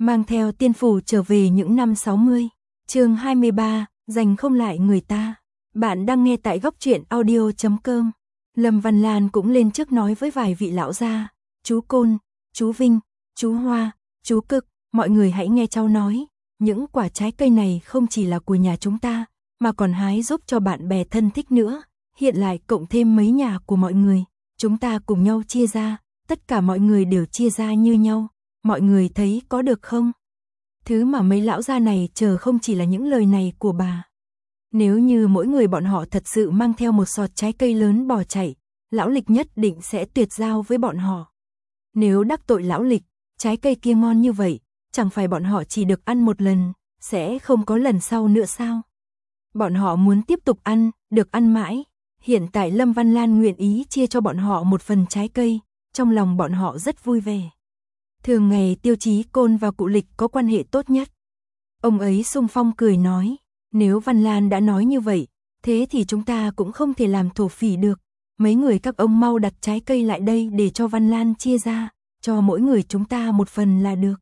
Mang theo tiên phủ trở về những năm 60. Chương 23, giành không lại người ta. Bạn đang nghe tại góc truyện audio.com. Lâm Văn Lan cũng lên trước nói với vài vị lão gia, chú Côn, chú Vinh, chú Hoa, chú Cực, mọi người hãy nghe cháu nói, những quả trái cây này không chỉ là của nhà chúng ta, mà còn hái giúp cho bạn bè thân thích nữa, hiện lại cộng thêm mấy nhà của mọi người, chúng ta cùng nhau chia ra, tất cả mọi người đều chia ra như nhau, mọi người thấy có được không? Thứ mà mấy lão gia này chờ không chỉ là những lời này của bà. Nếu như mỗi người bọn họ thật sự mang theo một sọt trái cây lớn bỏ chạy, lão Lịch nhất định sẽ tuyệt giao với bọn họ. Nếu đắc tội lão Lịch, trái cây kia ngon như vậy, chẳng phải bọn họ chỉ được ăn một lần, sẽ không có lần sau nữa sao? Bọn họ muốn tiếp tục ăn, được ăn mãi. Hiện tại Lâm Văn Lan nguyện ý chia cho bọn họ một phần trái cây, trong lòng bọn họ rất vui vẻ. Thường ngày Tiêu Chí Côn và cụ Lịch có quan hệ tốt nhất. Ông ấy xung phong cười nói, nếu Văn Lan đã nói như vậy, thế thì chúng ta cũng không thể làm thổ phỉ được. Mấy người các ông mau đặt trái cây lại đây để cho Văn Lan chia ra, cho mỗi người chúng ta một phần là được.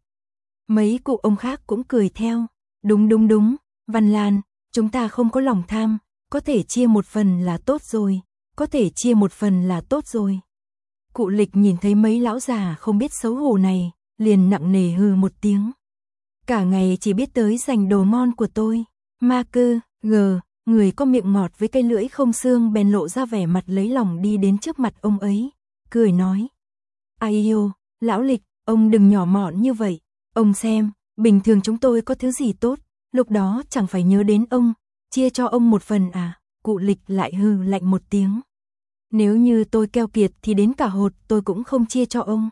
Mấy cụ ông khác cũng cười theo, đúng, Văn Lan, chúng ta không có lòng tham, có thể chia một phần là tốt rồi, có thể chia một phần là tốt rồi. Cụ Lịch nhìn thấy mấy lão già không biết xấu hổ này, liền nặng nề hừ một tiếng. Cả ngày chỉ biết tới giành đồ ngon của tôi, ma cơ, người có miệng ngọt với cây lưỡi không xương bèn lộ ra vẻ mặt lấy lòng đi đến trước mặt ông ấy, cười nói. Ai yêu, lão Lịch, ông đừng nhỏ mọn như vậy, ông xem, bình thường chúng tôi có thứ gì tốt, lúc đó chẳng phải nhớ đến ông, chia cho ông một phần à, cụ Lịch lại hừ lạnh một tiếng. Nếu như tôi keo kiệt thì đến cả hột tôi cũng không chia cho ông.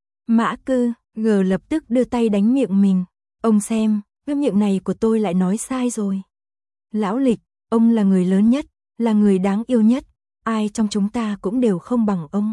Mã Cư, lập tức đưa tay đánh miệng mình. Ông xem, cái miệng này của tôi lại nói sai rồi. Lão Lịch, ông là người lớn nhất, là người đáng yêu nhất, ai trong chúng ta cũng đều không bằng ông.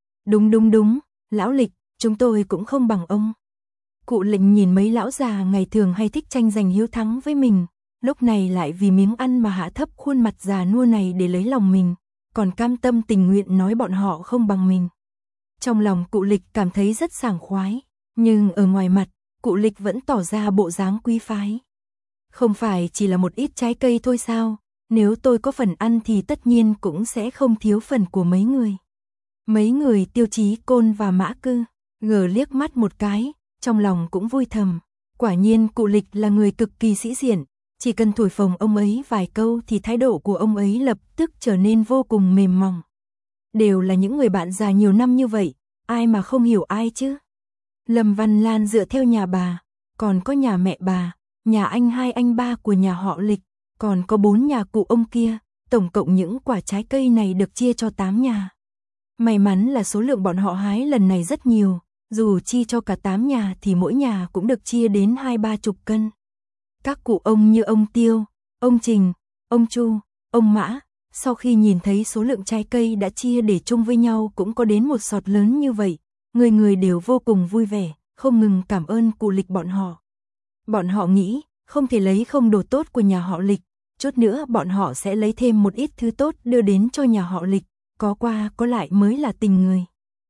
Đúng, lão Lịch, chúng tôi cũng không bằng ông. Cụ Lịch nhìn mấy lão già ngày thường hay thích tranh giành hiếu thắng với mình, lúc này lại vì miếng ăn mà hạ thấp khuôn mặt già nua này để lấy lòng mình, còn cam tâm tình nguyện nói bọn họ không bằng mình. Trong lòng cụ Lịch cảm thấy rất sảng khoái, nhưng ở ngoài mặt, cụ Lịch vẫn tỏ ra bộ dáng quý phái. Không phải chỉ là một ít trái cây thôi sao, nếu tôi có phần ăn thì tất nhiên cũng sẽ không thiếu phần của mấy người. Mấy người Tiêu Chí Côn và Mã Cư, liếc mắt một cái, trong lòng cũng vui thầm. Quả nhiên cụ Lịch là người cực kỳ sĩ diện, chỉ cần thổi phồng ông ấy vài câu thì thái độ của ông ấy lập tức trở nên vô cùng mềm mỏng. Đều là những người bạn già nhiều năm như vậy, ai mà không hiểu ai chứ. Lâm Văn Lan dựa theo nhà bà, còn có nhà mẹ bà, nhà anh hai anh ba của nhà họ Lịch, còn có 4 nhà cụ ông kia, tổng cộng những quả trái cây này được chia cho 8 nhà. May mắn là số lượng bọn họ hái lần này rất nhiều, dù chi cho cả 8 nhà thì mỗi nhà cũng được chia đến 20-30 cân. Các cụ ông như ông Tiêu, ông Trình, ông Chu, ông Mã, sau khi nhìn thấy số lượng trái cây đã chia để chung với nhau cũng có đến một sọt lớn như vậy, người đều vô cùng vui vẻ, không ngừng cảm ơn cụ Lịch bọn họ. Bọn họ nghĩ, không thể lấy không đồ tốt của nhà họ Lịch, chút nữa bọn họ sẽ lấy thêm một ít thứ tốt đưa đến cho nhà họ Lịch, có qua có lại mới là tình người.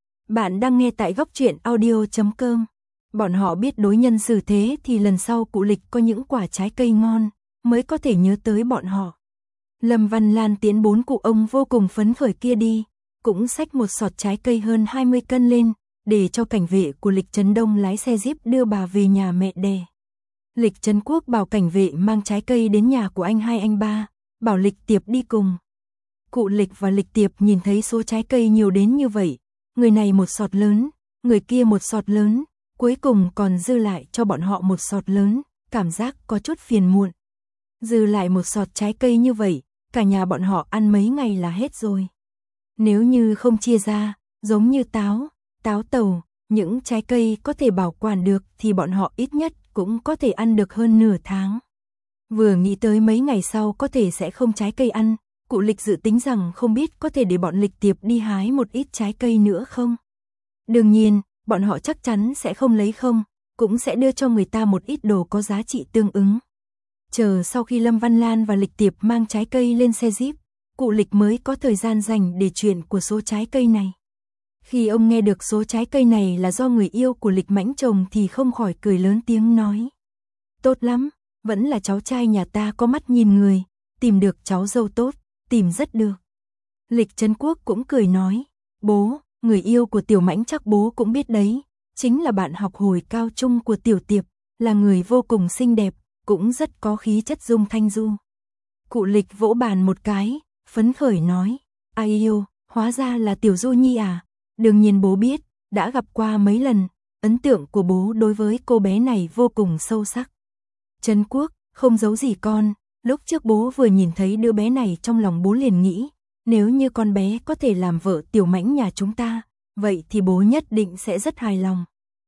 Bạn đang nghe tại góc truyện audio.com. Bọn họ biết đối nhân xử thế thì lần sau cụ Lịch có những quả trái cây ngon, mới có thể nhớ tới bọn họ. Lâm Văn Lan tiến 4 cụ ông vô cùng phấn khởi kia đi, cũng xách một sọt trái cây hơn 20 cân lên, để cho cảnh vệ của Lịch Trấn Đông lái xe jeep đưa bà về nhà mẹ đẻ. Lịch Trấn Quốc bảo cảnh vệ mang trái cây đến nhà của anh hai anh ba, bảo Lịch Tiệp đi cùng. Cụ Lịch và Lịch Tiệp nhìn thấy số trái cây nhiều đến như vậy, người này một sọt lớn, người kia một sọt lớn, cuối cùng còn dư lại cho bọn họ một sọt lớn, cảm giác có chút phiền muộn. Dư lại một sọt trái cây như vậy, cả nhà bọn họ ăn mấy ngày là hết rồi. Nếu như không chia ra, giống như táo tàu, những trái cây có thể bảo quản được thì bọn họ ít nhất cũng có thể ăn được hơn nửa tháng. Vừa nghĩ tới mấy ngày sau có thể sẽ không trái cây ăn, cụ Lịch dự tính rằng không biết có thể để bọn Lịch Tiệp đi hái một ít trái cây nữa không. Đương nhiên, bọn họ chắc chắn sẽ không lấy không, cũng sẽ đưa cho người ta một ít đồ có giá trị tương ứng. Chờ sau khi Lâm Văn Lan và Lịch Tiệp mang trái cây lên xe jeep, cụ Lịch mới có thời gian dành để chuyện của số trái cây này. Khi ông nghe được số trái cây này là do người yêu của Lịch Mãnh trồng thì không khỏi cười lớn tiếng nói. Tốt lắm, vẫn là cháu trai nhà ta có mắt nhìn người, tìm được cháu dâu tốt, tìm rất được. Lịch Trấn Quốc cũng cười nói, bố, người yêu của Tiểu Mãnh chắc bố cũng biết đấy, chính là bạn học hồi cao trung của Tiểu Tiệp, là người vô cùng xinh đẹp, cũng rất có khí chất Dung Thanh Du. Cụ Lịch vỗ bàn một cái, phấn khởi nói, ai yêu, hóa ra là Tiểu Du Nhi à, đương nhiên bố biết, đã gặp qua mấy lần, ấn tượng của bố đối với cô bé này vô cùng sâu sắc. Trấn Quốc, không giấu gì con, lúc trước bố vừa nhìn thấy đứa bé này trong lòng bố liền nghĩ, nếu như con bé có thể làm vợ Tiểu Mãnh nhà chúng ta, vậy thì bố nhất định sẽ rất hài lòng.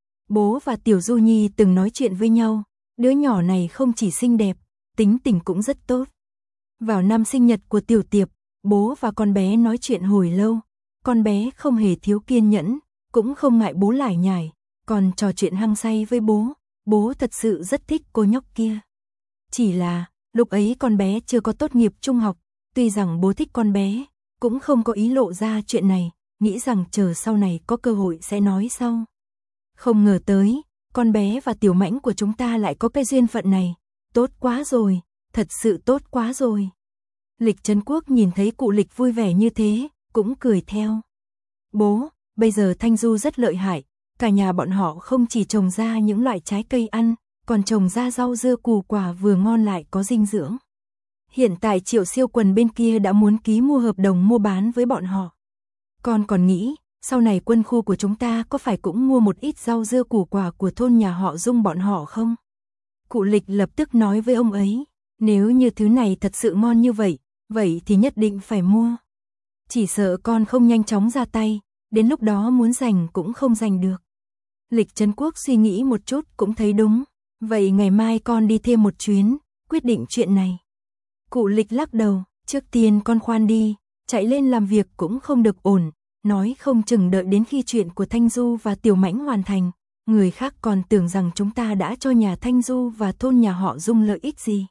Bố và Tiểu Du Nhi từng nói chuyện với nhau, đứa nhỏ này không chỉ xinh đẹp, tính tình cũng rất tốt. Vào năm sinh nhật của Tiểu Tiệp, bố và con bé nói chuyện hồi lâu, con bé không hề thiếu kiên nhẫn, cũng không ngại bố lải nhải, còn trò chuyện hăng say với bố thật sự rất thích cô nhóc kia. Chỉ là, lúc ấy con bé chưa có tốt nghiệp trung học, tuy rằng bố thích con bé, cũng không có ý lộ ra chuyện này, nghĩ rằng chờ sau này có cơ hội sẽ nói sau. Không ngờ tới, con bé và Tiểu Mãnh của chúng ta lại có cái duyên phận này, tốt quá rồi, thật sự tốt quá rồi. Lịch Trấn Quốc nhìn thấy cụ Lịch vui vẻ như thế, cũng cười theo. Bố, bây giờ Thanh Du rất lợi hại, cả nhà bọn họ không chỉ trồng ra những loại trái cây ăn, còn trồng ra rau dưa củ quả vừa ngon lại có dinh dưỡng. Hiện tại Triệu Siêu Quần bên kia đã muốn ký mua hợp đồng mua bán với bọn họ. Con còn nghĩ, sau này quân khu của chúng ta có phải cũng mua một ít rau dưa củ quả của thôn nhà họ Dung bọn họ không? Cụ Lịch lập tức nói với ông ấy, nếu như thứ này thật sự ngon như vậy thì nhất định phải mua. Chỉ sợ con không nhanh chóng ra tay, đến lúc đó muốn giành cũng không giành được. Lịch Trấn Quốc suy nghĩ một chút cũng thấy đúng, vậy ngày mai con đi thêm một chuyến, quyết định chuyện này. Cụ Lịch lắc đầu, trước tiên con khoan đi, chạy lên làm việc cũng không được ổn, nói không chừng đợi đến khi chuyện của Thanh Du và Tiểu Mãnh hoàn thành, người khác còn tưởng rằng chúng ta đã cho nhà Thanh Du và thôn nhà họ Dung lợi ích gì.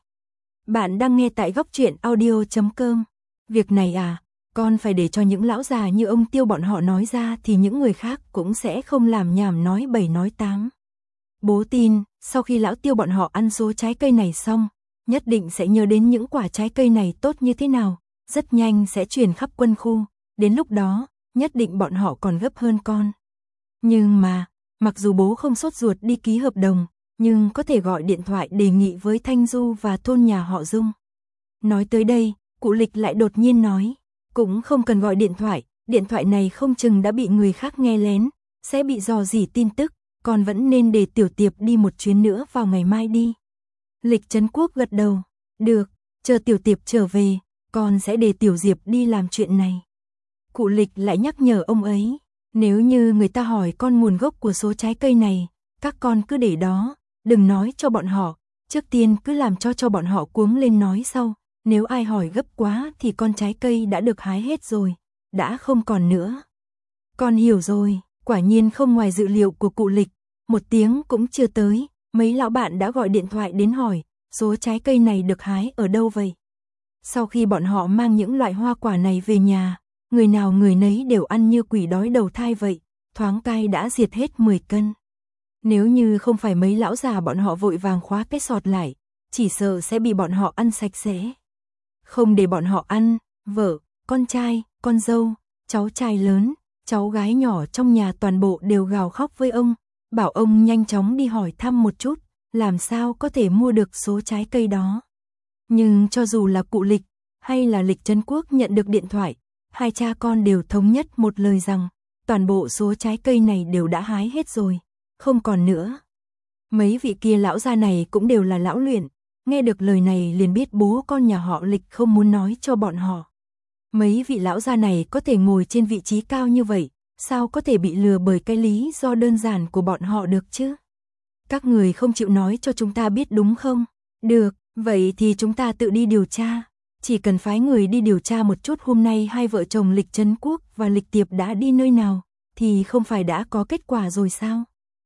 Bạn đang nghe tại góc truyện audio.com. Việc này à, con phải để cho những lão già như ông Tiêu bọn họ nói ra thì những người khác cũng sẽ không làm nhảm nói bậy nói táng. Bố tin, sau khi lão Tiêu bọn họ ăn số trái cây này xong, nhất định sẽ nhớ đến những quả trái cây này tốt như thế nào, rất nhanh sẽ truyền khắp quân khu, đến lúc đó, nhất định bọn họ còn gấp hơn con. Nhưng mà, mặc dù bố không sốt ruột đi ký hợp đồng, nhưng có thể gọi điện thoại đề nghị với Thanh Du và thôn nhà họ Dung. Nói tới đây, cụ Lịch lại đột nhiên nói, cũng không cần gọi điện thoại này không chừng đã bị người khác nghe lén, sẽ bị dò dỉ tin tức, còn vẫn nên để Tiểu Tiệp đi một chuyến nữa vào ngày mai đi. Lịch Trấn Quốc gật đầu, được, chờ Tiểu Tiệp trở về, con sẽ để Tiểu Diệp đi làm chuyện này. Cụ Lịch lại nhắc nhở ông ấy, nếu như người ta hỏi con nguồn gốc của số trái cây này, các con cứ để đó, đừng nói cho bọn họ, trước tiên cứ làm cho bọn họ cuống lên nói sau, nếu ai hỏi gấp quá thì con trái cây đã được hái hết rồi, đã không còn nữa. Con hiểu rồi, quả nhiên không ngoài dự liệu của cụ Lịch, một tiếng cũng chưa tới, mấy lão bạn đã gọi điện thoại đến hỏi, số trái cây này được hái ở đâu vậy? Sau khi bọn họ mang những loại hoa quả này về nhà, người nào người nấy đều ăn như quỷ đói đầu thai vậy, thoáng cai đã diệt hết 10 cân. Nếu như không phải mấy lão già bọn họ vội vàng khóa cái sọt lại, chỉ sợ sẽ bị bọn họ ăn sạch sẽ. Không để bọn họ ăn, vợ, con trai, con dâu, cháu trai lớn, cháu gái nhỏ trong nhà toàn bộ đều gào khóc với ông, bảo ông nhanh chóng đi hỏi thăm một chút, làm sao có thể mua được số trái cây đó. Nhưng cho dù là cụ Lịch, hay là Lịch Trấn Quốc nhận được điện thoại, hai cha con đều thống nhất một lời rằng, toàn bộ số trái cây này đều đã hái hết rồi, không còn nữa. Mấy vị kia lão gia này cũng đều là lão luyện, nghe được lời này liền biết bố con nhà họ Lịch không muốn nói cho bọn họ. Mấy vị lão gia này có thể ngồi trên vị trí cao như vậy, sao có thể bị lừa bởi cái lý do đơn giản của bọn họ được chứ? Các người không chịu nói cho chúng ta biết đúng không? Được, vậy thì chúng ta tự đi điều tra. Chỉ cần phái người đi điều tra một chút hôm nay hai vợ chồng Lịch Trấn Quốc và Lịch Tiệp đã đi nơi nào, thì không phải đã có kết quả rồi sao?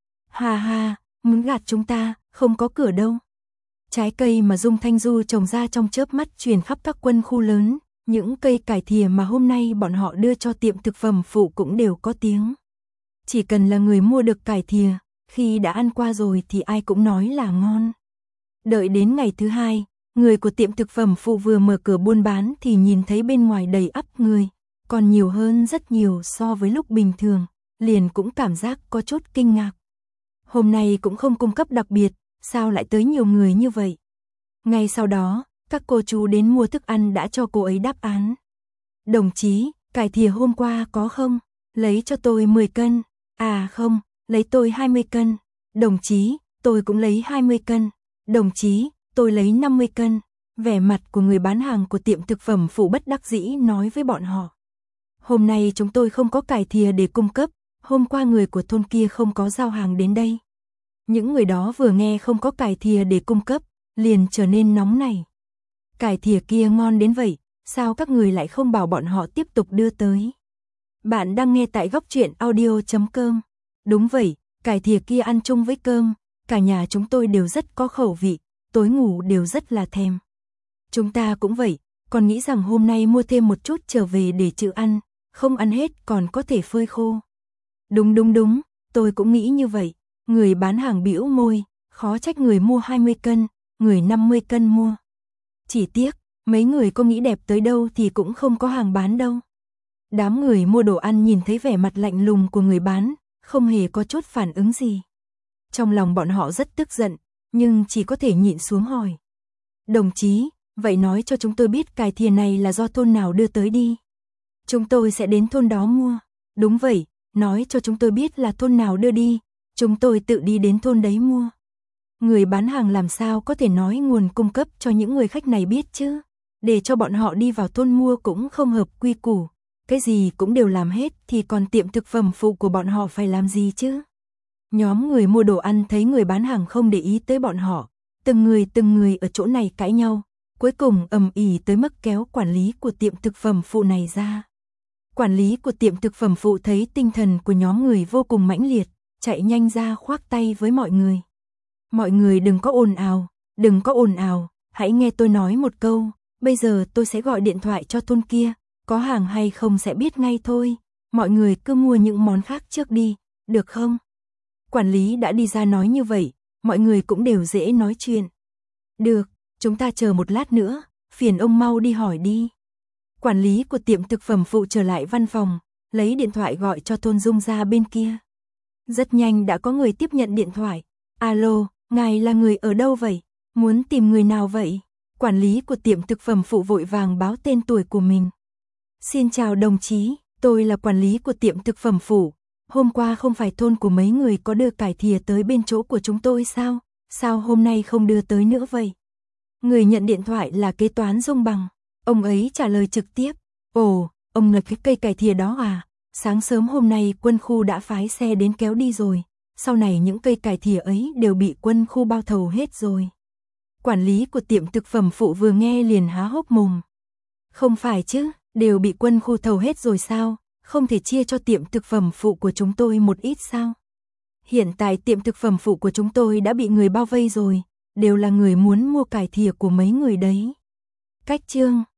Hà hà, muốn gạt chúng ta, không có cửa đâu. Trái cây mà Dung Thanh Du trồng ra trong chớp mắt truyền khắp các quân khu lớn, Những cây cải thìa mà hôm nay bọn họ đưa cho tiệm thực phẩm phụ cũng đều có tiếng. Chỉ cần là người mua được cải thìa, khi đã ăn qua rồi thì ai cũng nói là ngon. Đợi đến ngày thứ hai, người của tiệm thực phẩm phụ vừa mở cửa buôn bán thì nhìn thấy bên ngoài đầy ắp người, còn nhiều hơn rất nhiều so với lúc bình thường, liền cũng cảm giác có chút kinh ngạc. Hôm nay cũng không cung cấp đặc biệt, sao lại tới nhiều người như vậy? Ngay sau đó, các cô chú đến mua thức ăn đã cho cô ấy đáp án. Đồng chí, cải thìa hôm qua có không? Lấy cho tôi 10 cân. À không, lấy tôi 20 cân. Đồng chí, tôi cũng lấy 20 cân. Đồng chí, tôi lấy 50 cân. Vẻ mặt của người bán hàng của tiệm thực phẩm phụ bất đắc dĩ nói với bọn họ. Hôm nay chúng tôi không có cải thìa để cung cấp, hôm qua người của thôn kia không có giao hàng đến đây. Những người đó vừa nghe không có cải thìa để cung cấp, liền trở nên nóng này. Cải thìa kia ngon đến vậy, sao các người lại không bảo bọn họ tiếp tục đưa tới? Bạn đang nghe tại góc truyện audio.com. Đúng vậy, cải thìa kia ăn chung với cơm, cả nhà chúng tôi đều rất có khẩu vị, tối ngủ đều rất là thèm. Chúng ta cũng vậy, còn nghĩ rằng hôm nay mua thêm một chút trở về để trữ ăn, không ăn hết còn có thể phơi khô. Đúng, tôi cũng nghĩ như vậy. Người bán hàng bĩu môi, khó trách người mua 20 cân, người 50 cân mua. Chỉ tiếc, mấy người có nghĩ đẹp tới đâu thì cũng không có hàng bán đâu. Đám người mua đồ ăn nhìn thấy vẻ mặt lạnh lùng của người bán, không hề có chút phản ứng gì. Trong lòng bọn họ rất tức giận, nhưng chỉ có thể nhịn xuống hỏi. Đồng chí, vậy nói cho chúng tôi biết cải thìa này là do thôn nào đưa tới đi. Chúng tôi sẽ đến thôn đó mua. Đúng vậy, nói cho chúng tôi biết là thôn nào đưa đi, chúng tôi tự đi đến thôn đấy mua. Người bán hàng làm sao có thể nói nguồn cung cấp cho những người khách này biết chứ? Để cho bọn họ đi vào thôn mua cũng không hợp quy củ. Cái gì cũng đều làm hết thì còn tiệm thực phẩm phụ của bọn họ phải làm gì chứ? Nhóm người mua đồ ăn thấy người bán hàng không để ý tới bọn họ. Từng người ở chỗ này cãi nhau. Cuối cùng ầm ĩ tới mức kéo quản lý của tiệm thực phẩm phụ này ra. Quản lý của tiệm thực phẩm phụ thấy tinh thần của nhóm người vô cùng mãnh liệt, chạy nhanh ra khoác tay với mọi người. Mọi người đừng có ồn ào, hãy nghe tôi nói một câu, bây giờ tôi sẽ gọi điện thoại cho thôn kia, có hàng hay không sẽ biết ngay thôi, mọi người cứ mua những món khác trước đi, được không? Quản lý đã đi ra nói như vậy, mọi người cũng đều dễ nói chuyện. Được, chúng ta chờ một lát nữa, phiền ông mau đi hỏi đi. Quản lý của tiệm thực phẩm phụ trở lại văn phòng, lấy điện thoại gọi cho thôn Dung ra bên kia. Rất nhanh đã có người tiếp nhận điện thoại. Alo, ngài là người ở đâu vậy? Muốn tìm người nào vậy? Quản lý của tiệm thực phẩm phụ vội vàng báo tên tuổi của mình. Xin chào đồng chí, tôi là quản lý của tiệm thực phẩm phụ. Hôm qua không phải thôn của mấy người có đưa cải thìa tới bên chỗ của chúng tôi sao? Sao hôm nay không đưa tới nữa vậy? Người nhận điện thoại là kế toán Dung Bằng. Ông ấy trả lời trực tiếp. Ồ, ông là cái cây cải thìa đó à? Sáng sớm hôm nay quân khu đã phái xe đến kéo đi rồi. Sau này những cây cải thìa ấy đều bị quân khu bao thầu hết rồi. Quản lý của tiệm thực phẩm phụ vừa nghe liền há hốc mồm. Không phải chứ, đều bị quân khu thầu hết rồi sao? Không thể chia cho tiệm thực phẩm phụ của chúng tôi một ít sao? Hiện tại tiệm thực phẩm phụ của chúng tôi đã bị người bao vây rồi, đều là người muốn mua cải thìa của mấy người đấy. Cách chương